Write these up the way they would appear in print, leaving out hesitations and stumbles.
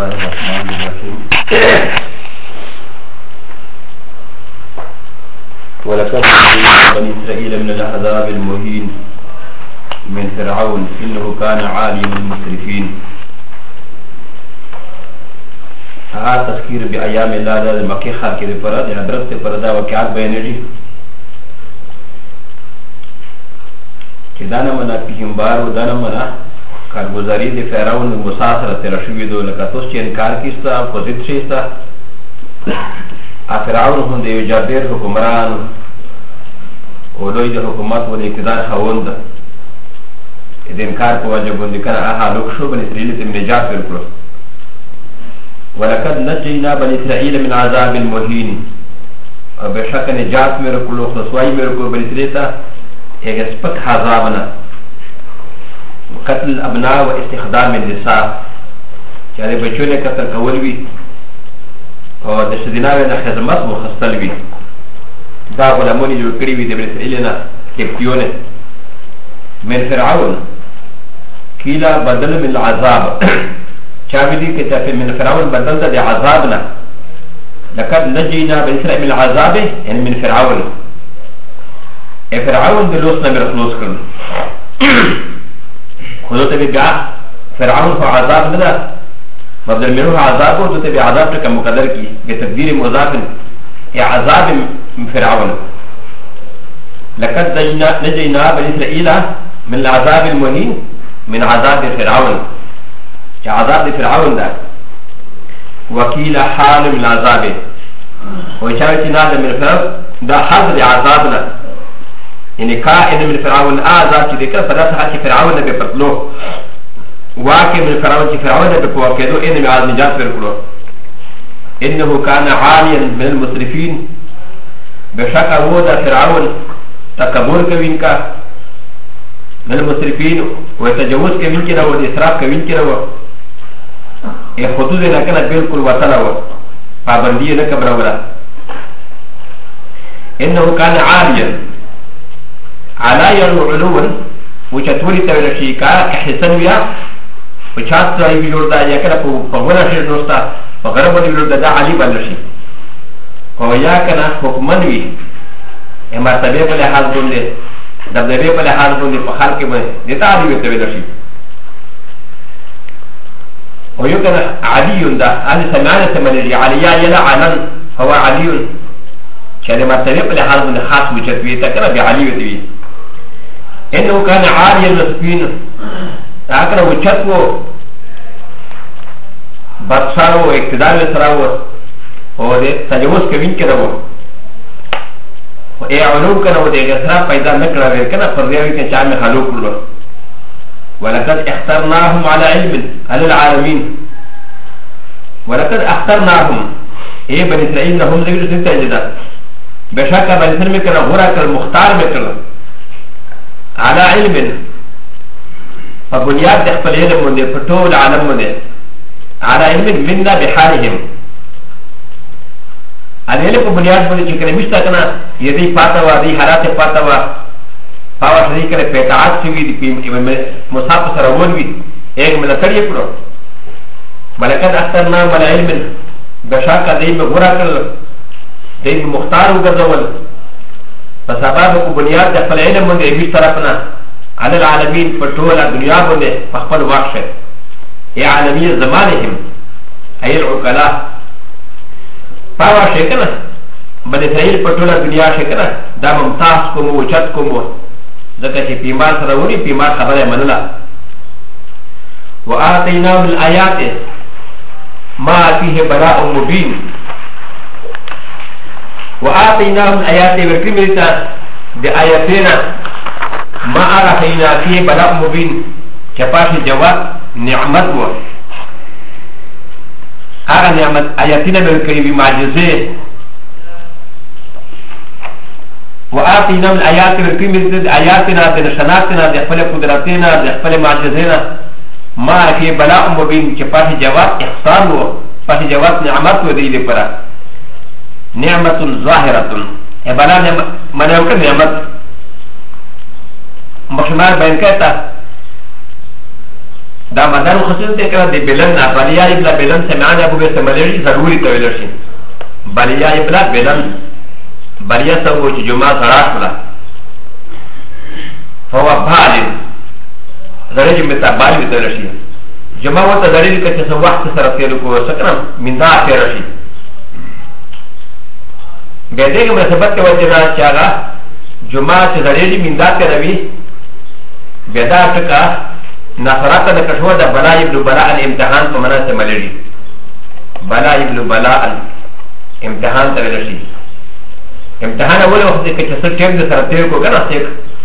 الله الرحمن الرحيم ولقد نجينا بني إسرائيل من العذاب المهين من فرعون إنه كان عاليا من المسرفين. هذا تذكير بأيام الله هذا المكي خالق الفرد عبرت فردا وكعب بينجي كدانا منا پیغمبر و دانا منا کارگزاری دی فرعون مساصر ترشوی دو لکه توس چه انکار کیستا پوزیت شیستا فرعون هم دیو جابر حکمران و دوی دی حکومت و دی اقتدار خواند دی انکار پو وجه بندی کنه آها لوک شو بن اسرائیل تیم نجات ورکلو ولقد نجینا بن اسرائیل من عذاب المهین و بشک نجات ورکلو خلصوائی ورکلو بن اسرائیل تا ایک سپک عذابنا قتل الابناء و استخدام النساء چاہے بچوں نے قتل کول بھی اور دشدیناوی نا خدمت و خستل بھی دا غلامونی جو کری بھی دبن اسرائیل نا کپتیون من فرعون کیلا بدل من العذاب چاہی دی کہ تفی من فرعون بدل دا دی عذابنا لقد نجینا بن اسرائیل من العذاب یعنی من فرعون فرعون د لوس نه مرخلوص کړل خو ته بیا فرعون په عذاب نه ده بدل منه عذاب او ته بیا عذاب ته مقدر کی به تقدیر مضاف یا عذاب فرعون لقد نجينا بني اسرائيل من العذاب المهين من عذاب فرعون يا عذاب فرعون ده وكيل حال من العذاب وشاوتي نادى من فرعون ده حظ عذابنا يعني كائن من فرعون آزاد كي ذكر فداسها كي فرعون بفتلو واكي من فرعون كي فرعون بفواكدو إن من عاد نجات بركلو إنه كان عاليا من المسرفين بشكا ودا فرعون تكبر كوين كا من المسرفين ويتجوز كوين كده والإسراف كوين كده يخطوز لكنا بالكل وطلو فابندية نكبر ولا إنه كان عاليا على يرعلون وشتوري تولشيكا كحسن بها وشات سوى بيلوردا يكنا فغونا شير نوستا فغربون بيلوردا دا علي بلشي وياكنا حكمان بي مرتبه بلحاظ بنده دبدبه بلحاظ بنده فخالك بنده دتا علي بتولشي ويكنا علي دا هذه سمعنا سمنجي عليا يلا علن هو علي كان مرتبه بلحاظ بنده خاص وشتوي تكنا بعلي بتوي إنه كان عاليا المسكين لكن وجهته بصره واقتدار سره وتجاوز كمين كده وإيه علوم كده وده غسرة فإذا نكره غير كده فريوي كان شامل خلوق له ولقد اخترناهم على علم على العالمين ولقد اخترناهم إيه بني إسرائيل هم ذكر ستة جدا بشكل بني إسرائيل كده غرق المختار بكره على علم فبنياد دخل علم من فتول علم من على علم منا بحالهم العلم بنياد من ذكر مشتا كنا يدي فاتوا دي حالات فاتوا فاوا شريك له بتاعات سوي دي مصاب سرون وي ایک ملتر يكرو ولكن اخترنا على علم بشاكا دي مغراكل دي مختار وغزول فسبب بنياد دخل علم من ابي طرفنا على العالمين فتول الدنيا بنده فخبل واخشه يا عالمي زمانهم اي العقلاء فاوا شيكنا بل اسرائيل فتول الدنيا شيكنا دا ممتاز كوم وجد كوم ذكا في مال سروري في مال خبر منلا واتيناهم الايات ما فيه براء مبين وآتيناهم الآيات والكلمة بآياتنا ما أرحينا فيه بلاء مبين كفاش جواب نعمت و هذا نعمت آياتنا بالكلمة معجزة وآتيناهم الآيات والكلمة آياتنا بنشاناتنا بخفل قدراتنا بخفل معجزنا ما فيه بلاء مبين كفاش جواب إحسان و فاش جواب نعمت و دي لفرا نعمة ظاهرة بلا من يمكن نعمة مشمار بين كتا دا مدار خصوص ته کړه د بلن نه بلیا ابلا بلن سمعان ابو بسم ملری ضروري ته ویل شي بلیا ابلا بلن بلیا سو چې جمعه سره کړه فهو بالغ درجه متبال ته ویل شي جمعه وته دلیل کې چې وخت سره تیر کو سکنه مندا تیر شي به دې مناسبت ته وجنا چې هغه جمعه چې دلیل مندا تیر وي بدا ټکا نصرات د کښو د بلا ابن بلاء الامتحان په معنا ته ملړي بلا ابن بلاء امتحان ته ویل شي امتحان اول وخت کې چې څه ټیم د سره تیر کو کنه څه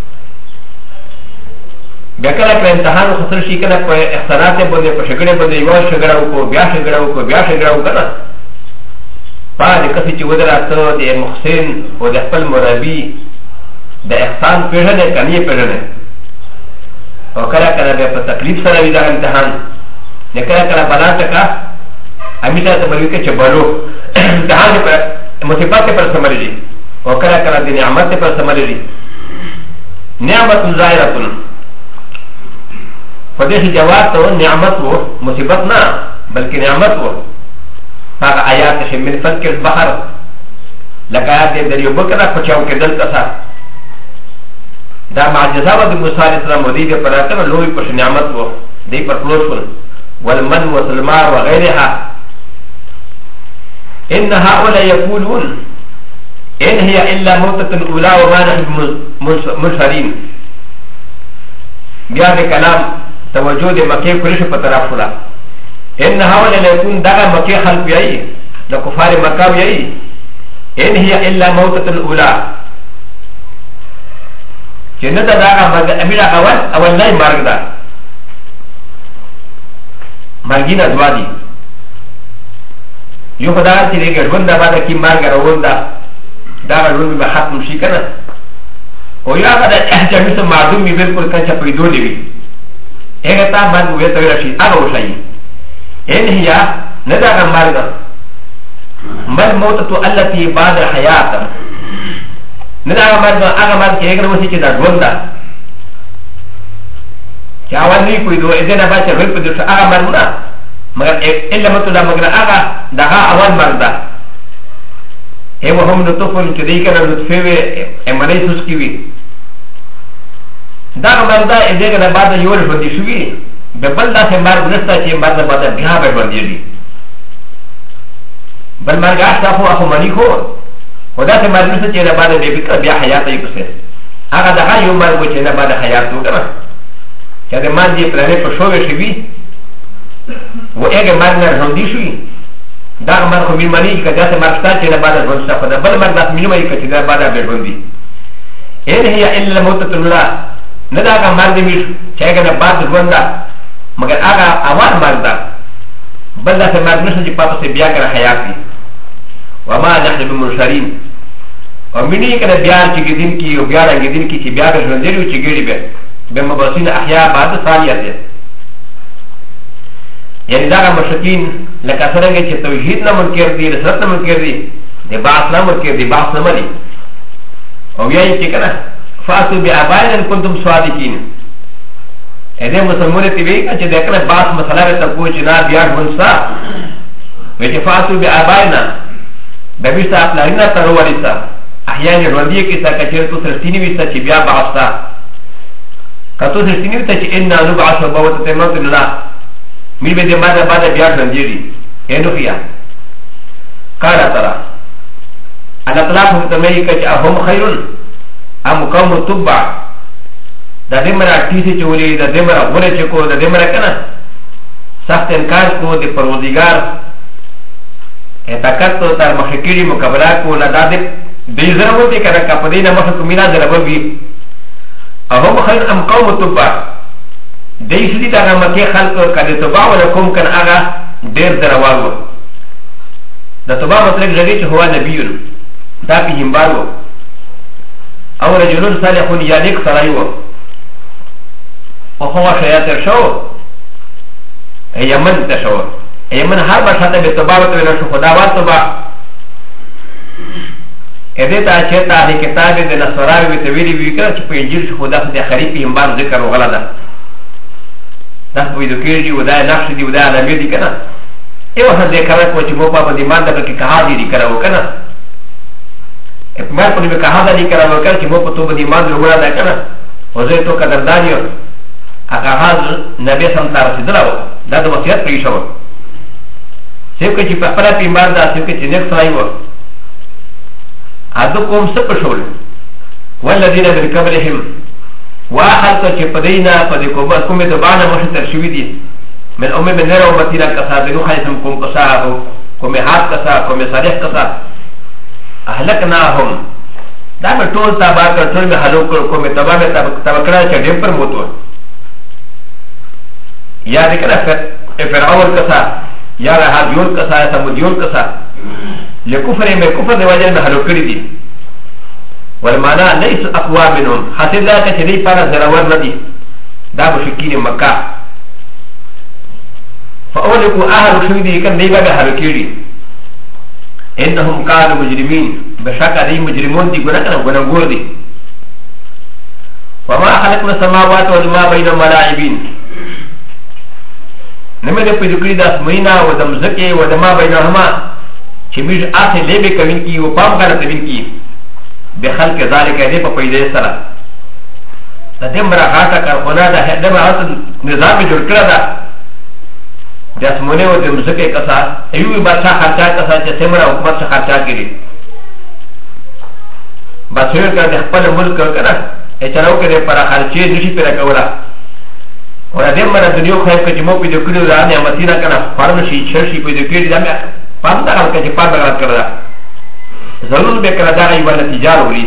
بیا کله په امتحان خسر شي کله په احسانات باندې په شګړې باندې یو شګړه وکړو بیا شګړه وکړو بیا شګړه وکړه پاره کسي چې ودراته د محسن او د خپل مرابي د احسان پیژنه کني پیژنه او کله کله بیا په تکلیف سره وي دا امتحان نه کله کله بلا ټکا امیته ته بلوي کې چې بلو امتحان په مصیبت پر سمري او کله کله د نعمت پر سمري نعمت ظاهره فدې جواب ته نعمت وو مصیبت نه بلکې نعمت وو هغه آیات چې من فلک البحر لکه آیات د یو بکره په چاو کې دلته سره دا معجزه و د موسی علیه السلام ودی په راته لوی په نعمت وو دی پر فلوس والمن والسلمى وغيرها ان هؤلاء يقولون ان هي الا موتة الاولى وما نحن منشرين بیا د کلام توجه د مکه کلیش په طرف ولا ان هؤلاء يكون دغه مکه خلق یې د کفار مکه یې ان هي الا موتة الاولى چې نه دا هغه امیر اول نه مرګ ده مرګینه دوا دي یو خدای چې دې ګډون دا باندې کې مرګ راوون دا دا ورون به ختم شي کنه او یا دا چې مثل معدوم می بالکل کچا پیدا دی هغه تا باندې وې ته راشي هغه وشي ان هي نه دا مرګ بل موتته التي بعد الحیات نه دا هغه مرګ چې هغه وسی چې دا ژوند ده چې اول نه کوي دوه اذن به چې ورته د هغه مرګ نه مگر الا متلا مگر هغه دغه اول مرګ ده هو هم نطفه چې دې کنه نطفه وي امنه سوس کی وي دا مرګ ده دغه نه بعد یو ژوند دي شوی به بل دا چې مرګ نشته چې مرګ بعد بیا به ژوند دي بل مرګ هغه خو مانی خو خدا سے مرنے سے چیرے بعد دے بکر بیا حیات ای کسے اگر دہا یو مرگو چیرے بعد حیات ہو کنا چاہتے مان جی پلانے پر شوے شوی وہ ایک مرگنا رہندی شوی دا مرگ خو میلمانی که جاسے مرگستا چیرے بعد رہندستا خدا بل مرگ داس میلمانی که چیرے بعد رہندی این ہی الا موتت اللہ ندا آگا مرگ میش چاہے گا بعد رہندا مگر آگا آوان مرگ دا بل داسے مرگ نشن جی پاپا سے بیا کر حیات دی وما نحن بمنشرين ومني كان بيار تجدين كي وبيار تجدين كي بيار جندري وتجري به بمباسين احياء بعد ثانيات يعني دا مشكين لكثرة كي توحيد نمنكر دي رسالة نمنكر دي دي باس نمنكر دي باس نمري وياي كي كنا فاتوا بآبائنا إن كنتم صادقين هذا مسلمون تبي كأنه ذكر باس مسألة تقول جنا بيار منسا ويتفاتوا بآبائنا بمشتا اپلارنا تروالسا احیان روندیه کسا کچر تو سرستینی ویستا چی بیا بعصتا کتو سرستینی ویستا چی اننا نبعص و باوتا تیموت اللہ می بیده مادا بادا بیا روندیه اینو خیا کارا ترا الاطلاق متمایی کچ اهم خیرون ام قوم تبع دا دمرا تیسی چولی دا دمرا غره چکو دا دمرا کنا سخت انکار کو دی پروردگار اتاکتو تر مخکری مقابله کو لدا دی ضرورت دی کنه کپدی نه مخکو مینا ضرورت وی اهم خیر ام قوم تبع دی سدی دا مکه خلق کده تبع ولکم کن اغا ډیر دروالو د تبع مطلب غری چې هو نبیون دا پیغمبرو او رجلون صالحون یادک سرایو او هو شیاطر شو یمن تشو ایمن هر باشاته به تباوت ویل شو خدا واتبا ادیتا چتا دی کتاب د نصراوی ته ویلی وی کړه چې په انجیل خدا د خریفی همبار ذکر وغلا ده دا په دې کې دی ودا نقش دی ودا علامه دي کنه ایو هڅه کړه کو چې مو په باندې مان دا کې کها دي کړو کنه ما په دې کها دي کړو کنه چې مو په تو باندې مان وروړه دا کنه او زه تو قدردان یو هغه حال نبی سم تر رسیدلو دا د وصیت پرې شو سیو کې چې په خپل پیمبار دا سیو کې چې نه ځای و اده کوم څه په شول والذین من قبلهم واخر چې په دینا په دې کومه د باندې مشتر شوی دي من امه من نره امتینا کسا بنو خیسم کوم کسا کوم حاد کسا کوم صالح کسا اهلکناهم دا په ټول تابع کړ ټول به هلو کړ کوم تبا به تبکړه چې ډېر پر موتو یا دې کنه فرعون کسا یا هادیون کسا یا سمودیون کسا لکفر میں کفر دی وجہ میں هلو کړی دي والمعنى ليس اقوى منهم حاصل ذلك شديد فانا زراور ندي دا مشكين مكة فأولئك أهل شويدي كان ديبا بحلو كيري إنهم كانوا مجرمين بشكل دي مجرمون دي قناكنا قناقور دي وما خلقنا السماوات وما بينهما لاعبين نمد پدکری دا اسمينا ودمزكي ودما بينهما چميش آسي لبه كوين کی وپام غلط بين کی بخلق ذلك دي په پیدا سره د دې مراحات کارخونه د هدا مراحات نظام جوړ کړی دا د اسمونه او د مزکه کسا ایوب بادشاہ خرچا کسا چې سمره حکومت څخه خرچا کړي بچو کړه د خپل ملک کړه اچراو کړي پر خرچې نشي پر کولا او د دې مره د یو خیر کې مو په دې کړو دا نه متینا کنه فارم شي شي په دې کې دا مې پام دا کړه چې پام دا کړه ضرور بكرة داعي والنتيجة ولي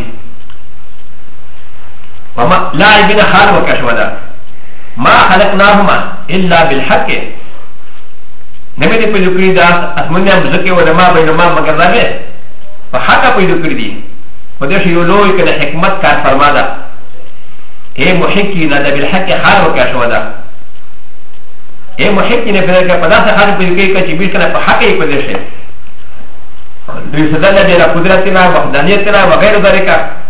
وما لا يبين حال وكشودا ما خلقناهما إلا بالحق نمدي في ذكري دا أسمني مزكي ودما بينما مقرنه فحقا في ذكري دي ودش يولوي كده حكمت كار فرمادا ايه محكي ندا بالحق حال وكشودا ايه محكي نفذك فداسة حال في ذكري كتبير كنا فحقا يقدرشه يستدل على قدرتنا وحدانيتنا وغير ذلك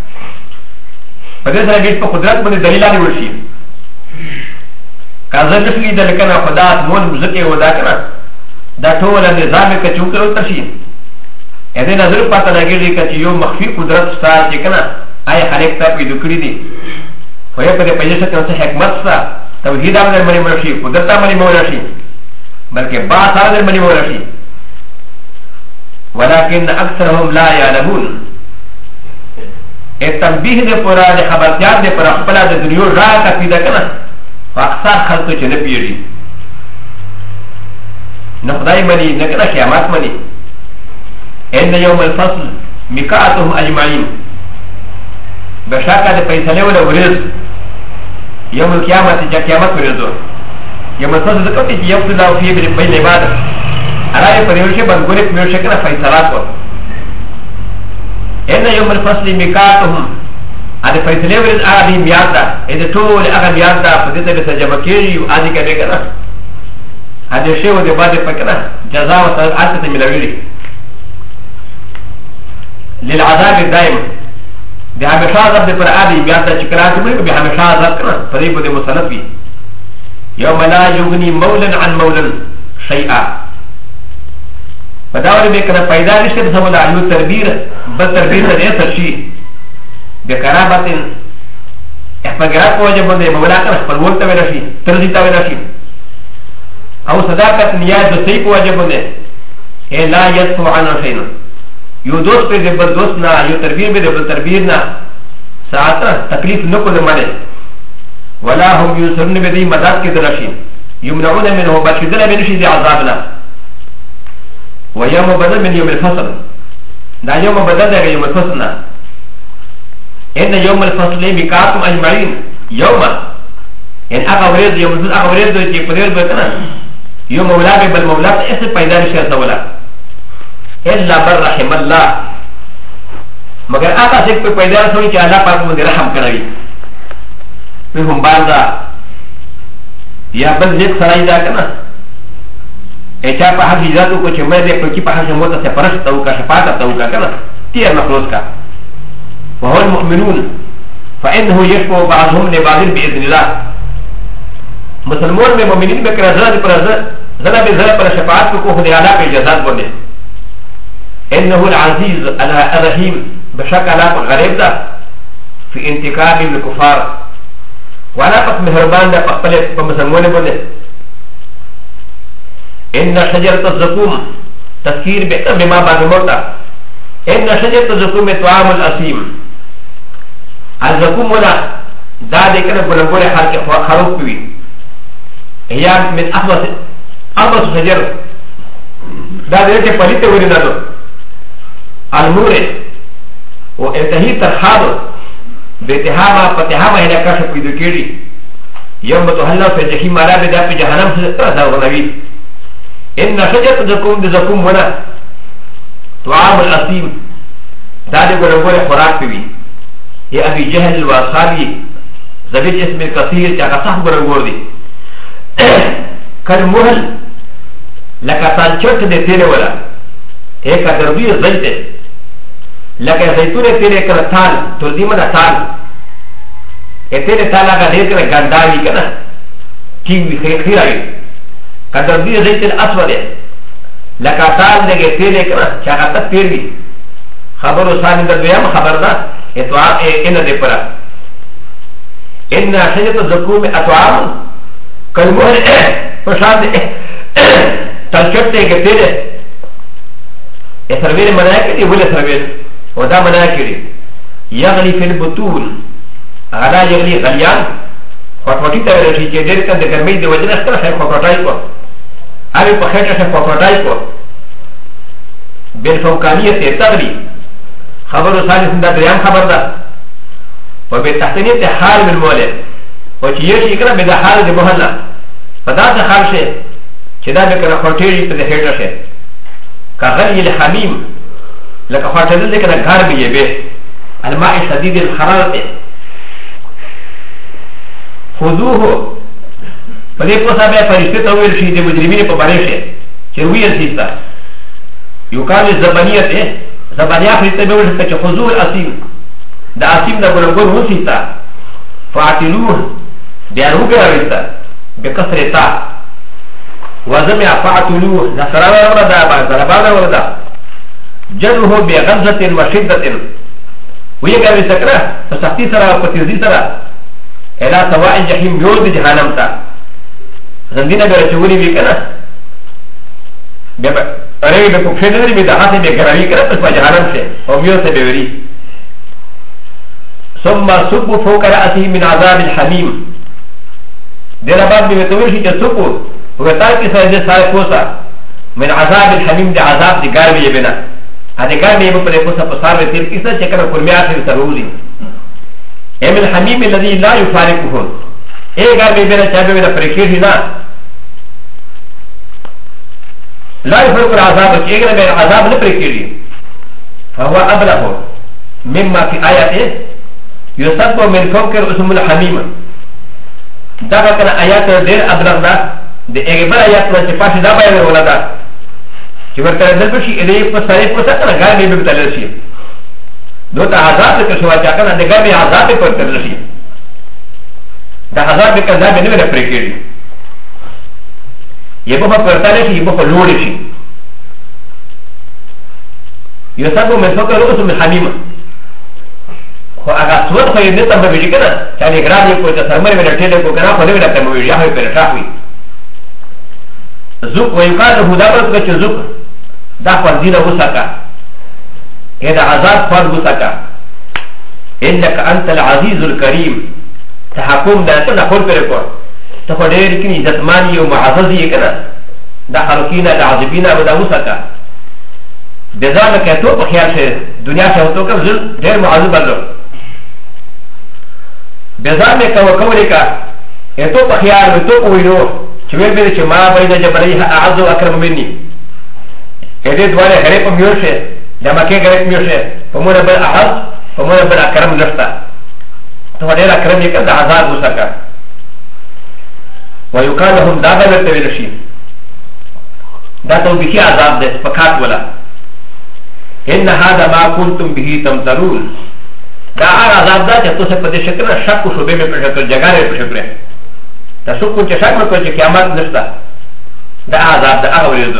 فدرس نبيت بقدرت من دليلان ورشي كازل نفلي دلكنا خدات مون مزكي وداكنا دا طول النظام كچوكر وتشي اذا نظر پاتا لگیری کچی یو مخفی قدرت ستا چکنا آئی خالق تا پیدو کری دی ویا پا دی پیجشت نوسا حکمت ستا توحید آمدر منی مرشی قدرت آمدر مرشی بلکہ باس آمدر منی مرشی ولكن أكثرهم لا يعلمون التنبيه ده پورا ده خبرتیار ده پر خپل ده دنیا را کفیده کنه فاکثر خلق چه نه پیری نه خدای منی نه کنه قیامت منی ان يوم الفصل ميقاتهم اجمعين بشاکه ده فیصله ولا ورز يوم القيامت جا قیامت ورزو يوم الفصل ده کوي چې یفصل الله فيه بين عباده على فريوشي بنقول فريوشي كنا فيصلات إن يوم الفصل ميقاتهم هذا فيصلي ورد أغادي ميادا إذا طول أغا ميادا فديتا بسجبكيري وآدي كده كنا هذا الشيء ودي بعد فكنا جزاء وصلت عادة ملويري للعذاب الدائم بهمشا عذاب دي پر آدي ميادا شكراتي ملك بهمشا عذاب كنا فريق ودي مصنفي يوم لا يغني مولا عن مولا شيئا فداوري بكنا فايدا نشته بسبب علو تربير بل تربير ده سرشي بكرامه احفقرات وجب ده مولا كان خپل ورته ورشي ترزي تا ورشي او صداقت نيات ده سيق وجب ده اي لا يدفع عن شيء يو دوست به بل دوست نا يو تربير به بل تربير نا ساعت تکلیف نکول مانے ولا هم يسرن به دي مدد کې درشي يمنعون منه بشدل بنشي دي عذابنا ويوم بدل من يوم الفصل دا يوم بدل ده يوم الفصل ان يوم الفصل ميقاتهم اجمعين يوم ان اغوريز يوم الفصل اغوريز دو چې پدیر بکنه يوم مولا به بل مولا ته اس پیدا نشي سوالا الا بر رحم الله مگر هغه څوک په پیدا شوی چې الله پاک باندې رحم کوي په هم باندې یا بل ځکه سړی دا کنه اچا په هغه ذاتو کو چې مې دې په کې په هغه موته څه فرشته او کا شفاعت او کا کنه تیر مخلوق کا وهو المؤمنون فانه يشفع بعضهم لبعض باذن الله مسلمان میں مومنین میں کرا زنا بزنا پر شفاعت کو خود اعلیٰ پہ جزاد بولے انه العزیز الرحیم بشک اللہ پر غریب دا فی انتقام الکفار وانا پس مہربان دا پخپلے پا مسلمان بولے ان شجرت الزقوم تذکیر بکر بما بعد موتا ان شجرت الزقوم طعام الاسیم الزقوم ولا دا دیکھنے بلنگول حال کے خروف پوی هي من أخبث شجر دا دلته پلیته ورینادو المور وانتهي ترخادو بتهاما فتهاما هنا کاشف پیدا کړي يوم تهلا في الجحيم على بدا في جهنم ذا ونبي ان شجره زقوم بزقوم ولا طعام الاسيم دا دې ګورغوري خوراک پیوي يا ابي جهل واصحابي زبيج اسم كثير چې هغه صح ګورغور دي كالمهل لك سانشوت دي تيري ولا هيك دربي زيت لك زيتون تيري كنا تال تردي منا تال تيري تالا كا دير كنا غنداوي كنا كيوي خيراوي كدربي زيت الاسود لك تال دي تيري كنا شاكتا تيري خبرو سامي در دويام خبر دا اتوام انا دي پرا ان شجرة الزقوم اتوام كالمهر فشاد تلشت كثير سربير مناكري ولا سربير ودا مناكري يغلي في البطول على يغلي غليان فوتوتي تغلي جدير كان دغرمي دي وجه نشكر شيء فوتوتاي کو ابي بخير شيء فوتوتاي کو بالفوقانيه تغلي خبر ثالث ده دريان خبر ده وبالتحتانيه حال من المولد وچيشي كنا بدا حال دي محلة فدا ده حال شيء چدا بكنا خورتيري پده هيدا شيء كغلي الحميم لك خورتيري دي كنا غار بيه بيه الماء شديد الحرارة خذوه فده پوسا بيه فرشته تاويل شيء دي مجرمين پا باره شيء چرويل سيستا يقال الزبانية زبانية فرشته بيه شكا چه خذوه الاسيم ده اسيم ده بلنگون هو سيستا فاعتلوه بيانو بيرويستا بكسر تا وزمع فاعتلوه نصرانا وردا ضربانا وردا جنه بغمزة وشدة ويقال سكرة فسختي سرا وفتزي سرا الى سواء الجحيم يولد جهنم تا زندينا برچولي بكنا ارهي بكفشدري بدهاتي بكراوي كنا بس جهنم شيء وميو سبيوري ثم صب فوق رأسه من عذاب الحميم دينا بعد بيتوشي تصبو وغتاكي سايزي ساي فوسا من عذاب الحميم دي عذاب دي غاربي يبنا هذه غاربي يبقى لفوسا فصار بسير كيسا شكرا كرميات سروزي ام الحميم الذي لا يفارقهم ايه غاربي يبنا شابه من فريكيشي لا يفرق العذاب ايه غاربي العذاب نفريكيشي فهو أبلغ مما في آياته يصب من فوق اسم الحميم دا كان آيات دير أبلغ دا دي اغبر آيات ما چپاشي دا بايد ولا دا چه ورطا نزل بشي إليه پساري پسا كان غاربي ببتلل شي دو تا عذاب لكا شوا چاكنا دي غاربي عذاب ببتلل شي دا عذاب لكا عذاب نوه نفريكيري يبقى پرتالي شي يبقى لوري شي يصب من فوق اسم الحميم خو اگه سوت خو یې نتم به ویږي کنه چې نه ګرام یې کوی ته سرمر ویل ټیل کو کنه خو نه ویل ته مو یا هي پر شاوي زوق ويقال هدا پر چې زوق دا فرضینه وسکا اې دا عذاب فرض وسکا انك انت العزيز الكريم تحكم دا ته نه خور پر کو ته په ډېر کې عزتماني او معزز یې کنه دا خلقینا دا عذبینا ودا وسکا بذلك تو په خیال شه دنیا شه تو کم ډېر معذب الله بزامه کا وکولې کا اته په خیال و تو وینو چې ویل به چې ما بین جبرئیه اعز و اکرم مني اته دواله غریب په میوشه د مکه غریب میوشه په مونږ بل احد په مونږ بل اکرم نشتا ته ډېر اکرم یې کړه آزاد وسکا ويقال لهم دابل تویلشی دا تو به عذاب ده فقات ولا ان هذا ما كنتم به تمترون دا عذاب دا چې تاسو په دې شکل شک او شوبې په شکل جګاره په شکل تشكون تشاك مكو چې قیامت نشته دا عذاب دا هغه ورځ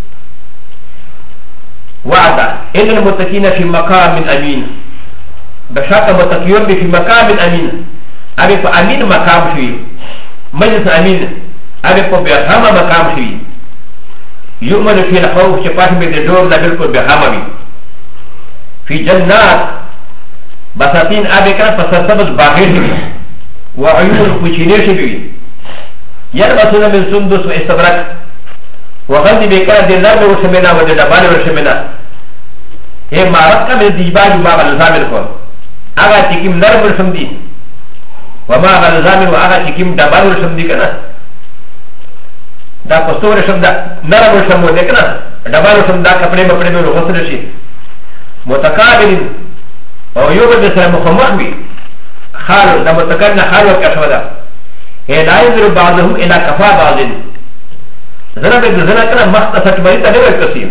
وعد ان المتقين في مقام امين بشاك متقيون في مقام امين ابي فامين مقام شوي مجلس امين ابي فبرهام مقام شوي يؤمن في الخوف شفاف بدور لا بالكل برهام في جنات بساتين ابي كان فسرسبز باغير وعيون كوشينيش بي يلبسون من سندس واستبرق وغني بكره دي نار وشمنا ودبال وشمنا هي مارك من ديباج ما غلزامل كو اغا تكيم نار وشمدي وما غلزامل واغا تكيم دبال وشمدي كنا دا پستور شمدا نار وشمو دي كنا دبال وشمدا کپڑے مپڑے میں غسل شي متقابلين او يوجد سر مخمخوي خال دا متقابلنا خال وكشودا هي لا ينظر بعضهم الى كفا بعضين زنا بزنا كنا مختصة مريضة نور الكثير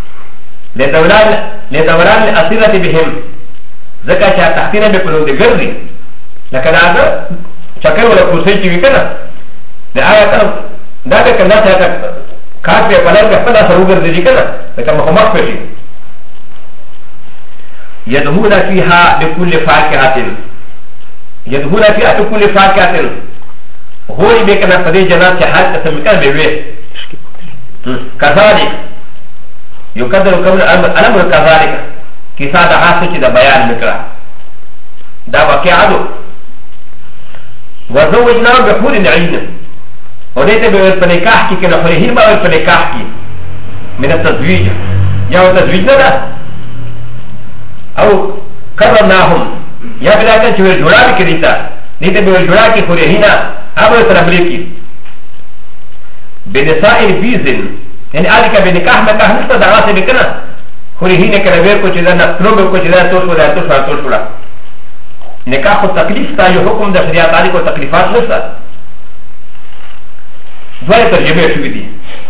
لدوران الأسيرة بهم ذكا شاء تحتنا بكلون دي غرزي لكن هذا شكر ولا كرسي جيوي كنا لآية كنا داكا كنا شاء كاك بي پلر بحفلا سرو غرزي جي كنا لكن مخمخ بشي يدهون فيها بكل فاكهة يدهون فيها بكل فاكهة هو بكنا فدي جنات شحال قسم كان بيوه كذلك يقدر قبل الامر كذلك كيسا دا حاسه دا بيان مكرا دا واقعه وزوجنا بحور العين وليت بالنكاح كي كان فريهين ما بالنكاح كي من التزويج يا التزويج ده او كرمناهم يا بلا كان شو الجواب كريتا نيت بالجواب كي فريهين ابو تربليكي بنساء الفيزن يعني آلك بنكاح مكاح نشتا دعاسة بكنا خوريهين كربير کو چیزانا نوبر کو چیزانا توشولا نکاح کو تکلیف تا جو حکم دا شریعت آلی کو تکلیفات نشتا دوائے ترجمه شوی دی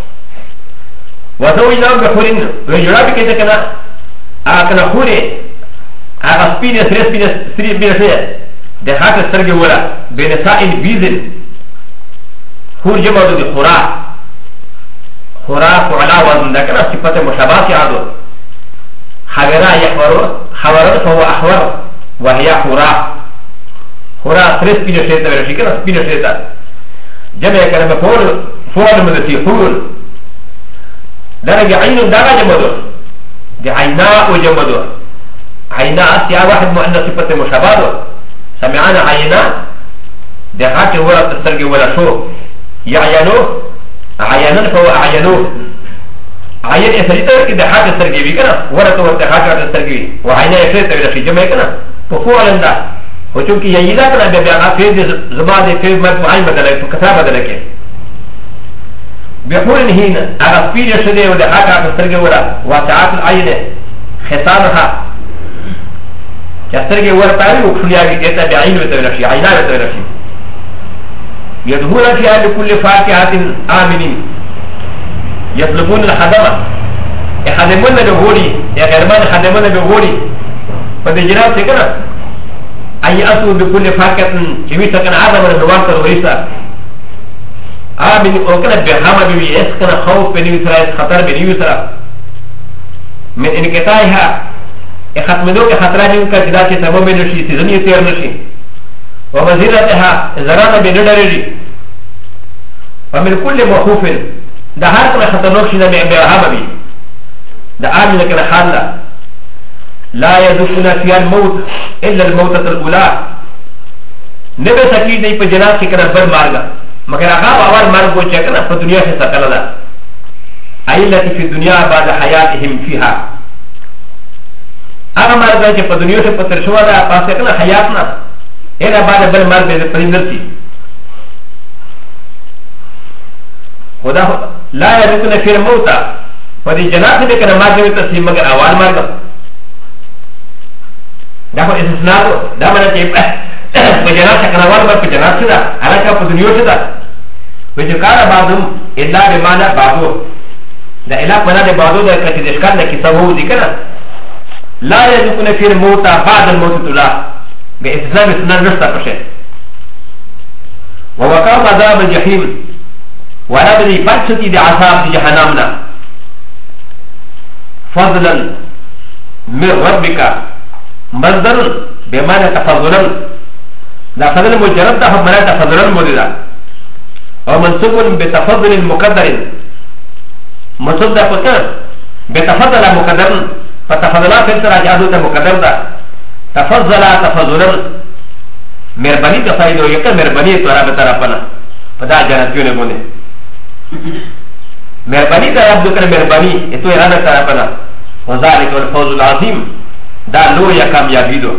وزوجنا بخورین وجرا بکیتا کنا آکنا خوری آغا سپینس سری بیرسه دخات سرگی ولا بنساء الفيزن خور جمع دو دی خورا خورا فعلا وزن دکنا صفت مشابهات عادو خبرا يحورو خبرا فهو احور وهي خورا خورا سرس بينا شيطا ورشي كنا بينا شيطا جمع كلمة فول مدسي فول درجة عين دارا جمع دو دي عيناء وجمع دو عيناء سيا واحد مؤنث صفت مشابهات سمعنا عيناء دي خاتي ولا تسترقي ولا شو يعينو عيانا فهو اعينو عين اسريتا كده حاجه ترجمي كده ورا تو حاجه ترجمي وعينا يشيت ولا شيء جمع كده ففعلا ده وچونكي ييدا كده بيبقى في زمان في معين بدل كتاب بدل كده بيقول هنا اغفير شدي ولا حاجه ترجمي ولا وساعات العين ختامها يسترجي ورا تاري وكليا كده بعين ولا شيء عينا ولا شيء يدخل فيها بكل فاكهة آمنين يطلبون الخدمة يخدمون بغوري يغرمان يخدمون بغوري فبجرات سكنا أي أسو بكل فاكهة جميسا كان عظم النوان تروريسا آمن وكنا برهما بي اسكنا خوف بني وسرا خطر بني وسرا من انقطاعها يختمدوك خطران يمكن جداتي تمام نشي سيزني تير نشي ومزيرتها زرانا بندرجي ومن كل مخوف ده هركنا خطرنوك شنا برهما بي ده آمن لكنا حالا لا يذوقون فيها الموت إلا الموتة الأولى نبي سكين دي پجنات کی کنا بر مارگا مگر آغا اول مارگ کو چکنا پا دنیا سے سکنا دا ای لتی فی دنیا بعد حیاتهم فیها آغا مارگا چه پا دنیا سے پتر شوا دا پاس سکنا حیاتنا اینا بعد بر مارگ بیده پرندر سی خدا لا يذوقون فيها الموت پا دی جنات سے کنا مارگ تسلیم مگر اول مارگا دا خو استثناء دا مانا چه بجنات سكنوان ما بجنات سدا على كاب الدنيا سدا وجكار بعضهم إلا بمعنى بعضو ده إلا بمعنى بعضو ده كتدشكان ده كسبه ذكرنا لا يذوقون في الموت بعد الموت تلا باستثناء استثناء نشتا بشيء ووقام عذاب الجحيم ورب دي فتشتي دي عذاب دي جهنمنا فضلا من ربك مصدر بمعنى تفضلا لا فضل مجرد ده بمعنى تفضلا مولدا ومنصوب بتفضل مقدر منصوب ده فكر بتفضل مقدر فتفضلا في التراجعات مقدر ده تفضل تفضلا مربني تفايدو يكا مربني تورا بطرفنا فدا جانتيون بونه مربني تراب دكر مربني اتو ارانا طرفنا وذلك الفوز العظيم دا لو يا كاميابي دو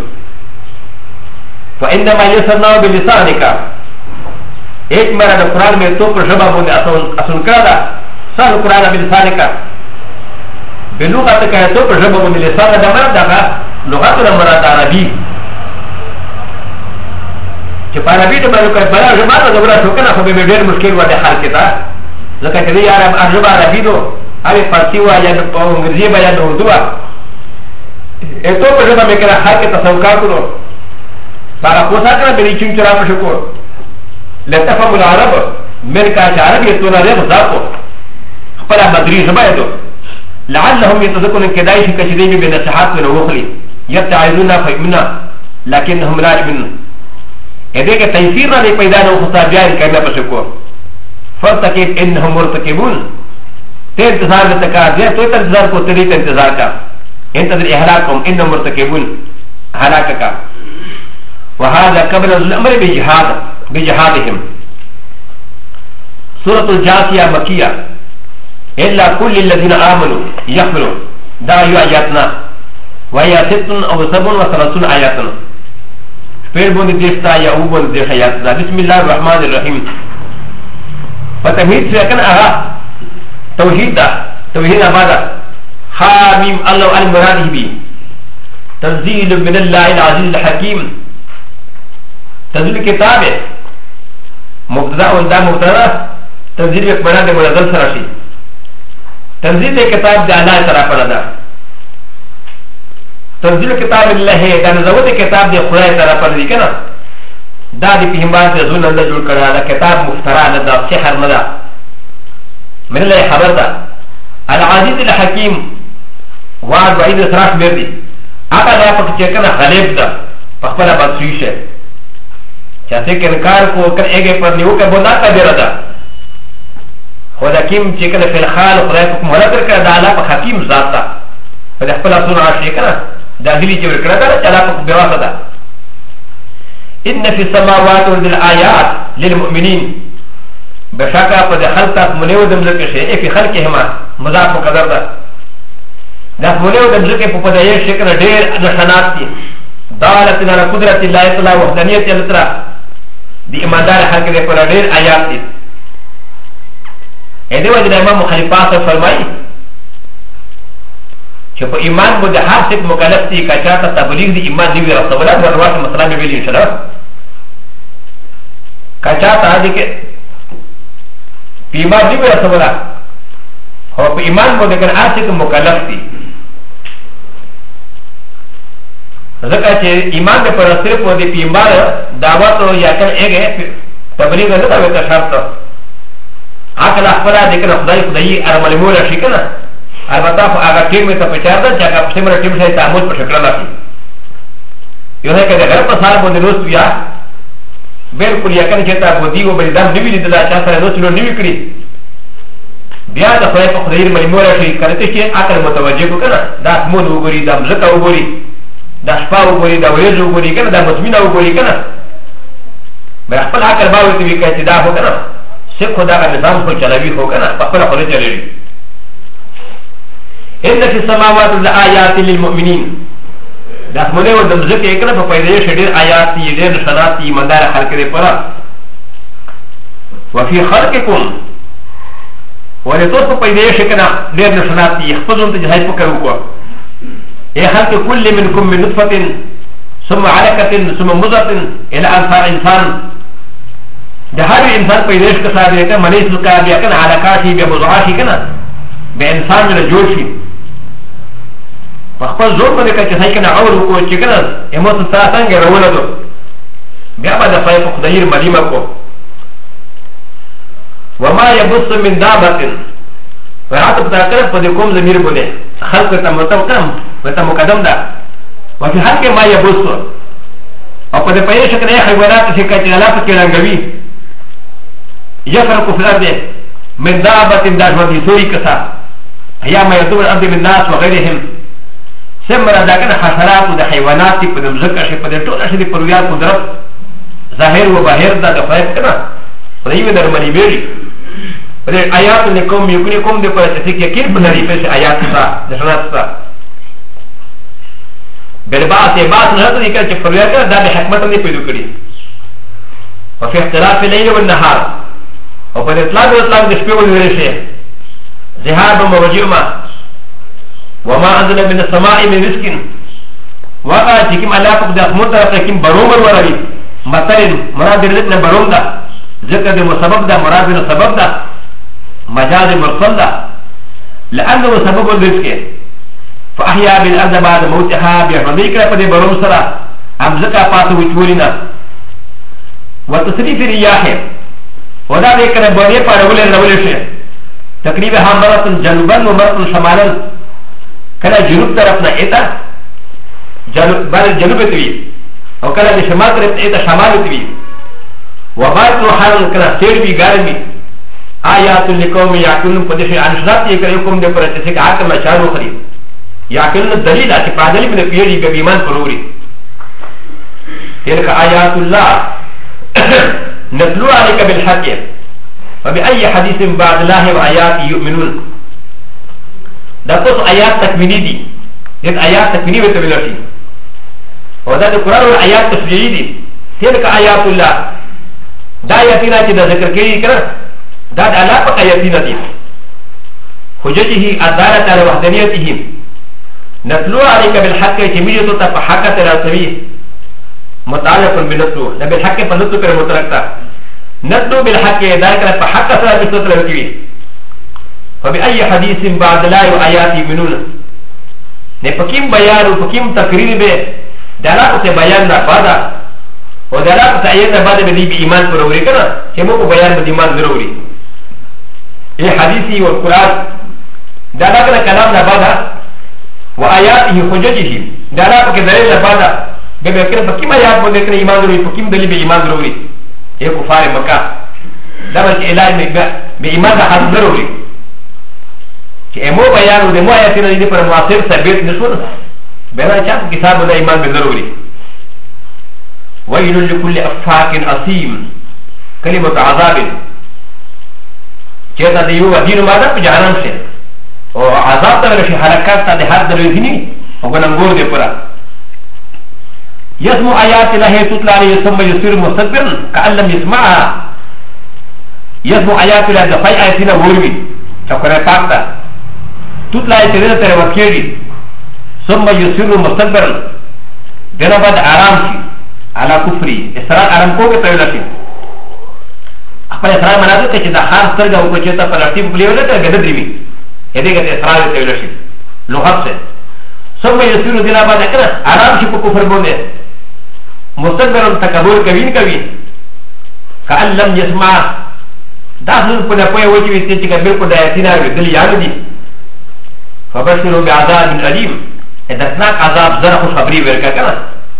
فانما يسرنا بلسانك ایک مرا دا قرآن میں تو پر شبہ بوندے اسن کرا سال قرآن بلسانك بلغت کا تو پر شبہ بوندے لسان دا مرا دا لغت دا مرا دا عربی چې په عربي ته باندې کوي بل ژبه دا غوړه شو کنه خو به ډېر مشکل وته حل کېدا ځکه چې یار ژبه عربي دو هغه فارسی وا یا په انګریزي باندې اردو وا اته په ژبه مې کړه حل کې تصوکا کړو هغه کوڅه کړه به چون چرا په شکو لتفهم العرب من کا عربي ته نه رب ذاکو خپل مدري ژبه ده لعلهم يتذكرون كدايش كشديم بنصيحات من وخلي يتعظون فيمنا لكنهم لا يؤمنون ا دې کې تفسیر نه پیدا نه خو بیان کړه په شکو فرتکب انهم مرتکبون ته انتظار د تکا دې ته انتظار کو ته دې انتظار کا انتظر اهلاکم انهم مرتکبون هلاکک وهذا قبل الامر بجهادهم سوره الجاثيه مكيه الا كل الذين امنوا يحملوا دا اياتنا وهي 37 اياتنا پھر بوندی دیکھتا یا او بوندی دیکھا یادتا بسم اللہ الرحمن الرحیم فتمہید سے اکن آغا توحید دا توحید آبادا حامیم اللہ المرادی بھی تنزیل من اللہ العزیز الحکیم تنزیل کتاب ہے مبتدا دا مبتدا تنزیل ایک بنا دے منزل سراشی تنزیل کتاب دا اللہ طرح پر دا تنزيل كتاب الله دا نزود كتاب دي خدای طرف پر دي کنه دا دي پیغمبر ته زون الله جوړ کړه دا کتاب مفترا نه دا سحر نه دا من الله خبر ده العزيز الحكيم وعد وعيد سراح مردي هغه دا پک چې کنه غالب ده په خپل باسوي شه چاته کې انکار کو کړه هغه پر نیو کې بودا کا ډیر ده خدای کیم چې کنه فل خال خدای په مهلت کړه دا الله په حکیم ذات ده په خپل اصول عاشق کنه داخلي جبر كذا چلا بواسطه ان في السماوات والآيات للمؤمنين بشكا قد خلقت منيو دمزك شيء في خلقهما مضاف مقدر ده ده منيو دمزك په پدای شکل ډېر نشانات دي دالت على قدرت الله تعالی وحدانیت الله دي ایماندار حق دې پر ډېر آیات دي اې دې وجه امام خلیفہ فرمایي چې په ایمان باندې هر څوک مکلف دي چې چاته تبلیغ دی ایمان دی رسوله د ورته مثلا به ویل انشاء الله کچاته دې کې ایمان دی رسوله او په ایمان باندې کنه هر څوک مکلف دي ځکه چې ایمان د پر صرف باندې پیغمبر دعوت او یا کنه هغه تبلیغ نه دا وته شرط عقل خپل دې کنه خدای ارمل مولا شي کنه البته هغه ټیم ته پچار ده چې هغه په سیمه ټیم سره تعامل په شکل راځي یو نه کده غره په سال باندې روز بیا بالکل یقین چې تا بودی او بلدان نیوی لیدل چې سره نو څلور نیوی کړی بیا د خدای په خدای ملمور شي کړه چې عقل متوجه وکړه دا مون وګوري دا مزه وګوري دا شپه وګوري دا ورځ وګوري کنه دا مسمینه وګوري کنه بیا خپل عقل باور ته وکړي چې دا هو کنه څه خدای نظام کو چلاوي هو کنه په خپل خپل چلوي ان في السماوات والآيات للمؤمنين دا سمونه و دمزك اكنا فپيدايش دير آيات دي دير نشانات دي مندار خلق دي پرا وفي خلقكم ولتوس فپيدايش اكنا دير نشانات دي يخفضون تجهاز فكروكو اي خلق كل منكم من نطفة ثم علقة ثم مضغة الى انصار انسان ده هر انسان پيدايش كسا ديكا منيس لكا بيكنا علقاشي بمضغاشي كنا بانسان من جوشي فخپل زور باندې کچې ځای کنه اور کو چې کنه همت سره څنګه روانه دو بیا به د خدای په خدای مليمه کو وما يبص من دابة ورات بتاكل فدكم زمير بني خلق تمتم وتمقدم دا وفي حق ما يبص او قد پيش كده حيوانات في كتلات كلانغوي يفرق في الارض من دابة داجودي سوري كسا هي ما يدور الارض من الناس وغيرهم سمر داكن حشرات و حيوانات في مزكا شي پد ټول شي په رويات قدرت ظاهر و باهر دا دفایت کنا پدې درمنی بیری پدې آیات نکوم یکنکم د پر څه کې کې په لري په آیات سره د شنات سره بلباس باس نه ته کې چې پر رويات دا د حکمت نه پیدا کړی او په اختلاف الليل والنهار او په اطلاق او اطلاق د شپې ولې شي ذهاب موجوما وما انزل من السماء من رزق وقع تكيم على فقد اخمد تكيم برومر وربي مثلا مراد رزقنا بروم دا ذكر المسبب دا مراد السبب دا مجاز المرسل دا لانه سبب الرزق فاحيا بالارض بعد موتها بحمدك فدي بروم سرا ام زكا فاتو وچولنا وتصريف الرياح ودا ذكر بني فارول الرولشه تقريبا مرة جنوبا ومرة شمالا كلا جنوب طرفنا ايتا بعد الجنوب تبي او كلا شمال طرف ايتا شمال تبي وبعد روحان كلا سير بي غارمي آيات لقوم يعقلون قدش عن شرط يكريكم دي پر تسك عقل مشارو خري يعقلون الدليل اتي پادل من بيري بيمان پروري تلك آيات الله نتلو عليك بالحق وبأي حديث بعد الله وآياته يؤمنون دا قص آيات تكميني دي دي آيات تكميني بتبلغي ودا دا قرآن والآيات تشريعي دي تلك آيات الله دا آياتنا چه دا ذكر كري كنا دا دا علاقة آياتنا دي حجته الدالة على وحدانيته نتلو عليك بالحق جميع تطا فحقة تلاسوي متعلق بنتلو دا بالحق فنتلو پر متركتا نتلو بالحق دا كنا فحقة تلاسوي فبأي حديث بعد لا آيات يؤمنون نفكيم بيان وفكيم تقرير به دلالة بيان بعدا ودلالة آيات بعد بدي بإيمان ضروري كنا كمو بيان بديمان ضروري إيه حديثي والقرآن دلالة كلام بعدا وآياته حججه دلالة كدليل بعدا بمكان فكيم آيات بدي كنا إيمان ضروري فكيم دليل بإيمان ضروري إيه كفار مكة دلالة إلهي بإيمان حاصل ضروري چې امو بیان د مو آیاتونه دې پر موثر ثابت نشول بنا چې کتاب د ایمان به ضروري ويل لكل افاك اثيم كلمه عذاب چې دا یو دین ماده په جهنم شي او عذاب ته شي حرکت ته د هر دروځنی او ګنګور دې پورا يسمع آيات الله تتلى عليه ثم يصير مستكبرا كأن لم يسمعها يسمع آيات الله دفاع آياتنا وروي شكرا فاكتا تطلع تريد تروكيري ثم يصير مستكبرا دنا بعد آرام شي على كفري اسرار آرام کو کے تیلا شي اپا اسرار مناظر تے چیزا خاص ترگا اوپر چیتا پر ارتیب کلیو لے تر گدد ریوی یہ دیکھتے اسرار تیلا شي لغت سے ثم يصير دنا بعد اکنا آرام شي کو کفر بوندے مستكبرا تکبر کوین کوین کأن لم يسمع داخل پنا پویا وچی ویستے چکا بلکل دایتینا دل یاد دی فبشروا بعذاب أليم إذا عذاب زرع خبري وركا كنا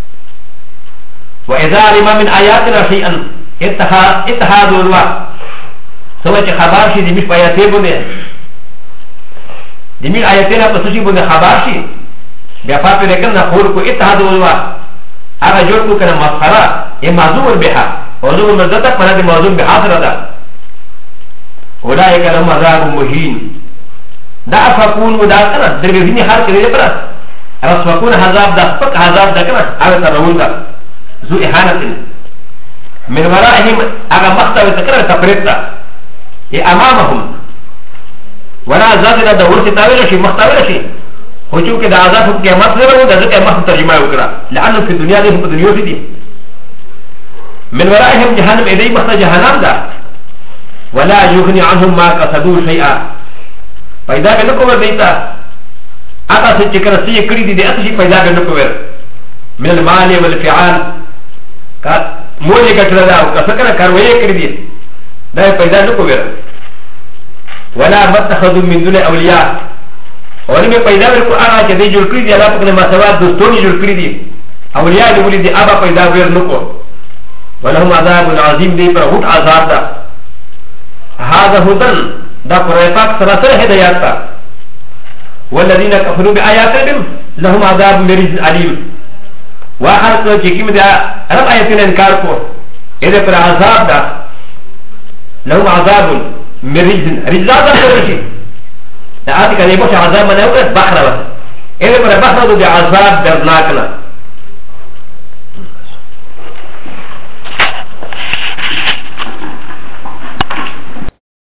وإذا علم من آياتنا شيئا اتخاذوا الله سوى خبر شي دي مش آياتي بني دي مش آياتنا بسوشي بني خبر شي بيافات وركنا خوركو اتخاذوا الله أغا جوركو كنا مسخرة موضوع بها موضوع مزدتا فنا دي موضوع بها سردا أولئك لهم عذاب مهين دا افاقون و دا کنا در بزینی حال کرده پرا رسوکون حذاب دا فق حذاب دا کنا آغا ترون دا زو احانتن من ورائهم آغا مختوی تکرر تفرید دا ای امامهم ونا عذابنا دا ورسی تاویل شی مختویل شی خو چونکه دا عذاب حق قیامت زرمو دا ذکر مخت ترجمه وکرا لعنو فی دنیا دی حق دنیا سی دی من ورائهم جهنم ایدی مخت جهنم دا ولا یغنی عنهم ما قصدو شیئا پیدا به نکوور دیتا آتا سے چکر سی کری دی دیتا شی پیدا به نکوور من المال والفعال مولی کٹر دا او کسکر کروئی کری دی دا پیدا نکوور ولا متخذوا من دون اولياء ولم يقيدا بالقران كذي جلكري دي الله بكنا ما سوا دوستوني جلكري دي اولياء يقول دي ابا قيدا غير نكو ولهم عذاب عظيم دي پر هوت عذاب دا هذا هدن دا قرآن پاک سراسر هدایات تا والذین کفروا بآیاتهم لهم عذاب مریض علیم واخر کو چکیم دا رب آیتین انکار کو اذا پر عذاب دا لهم عذاب مریض رجزا دا کرشی دا آتی که دیبوش عذاب منه وقت بخرا اذا پر بخرا دا عذاب درناکنا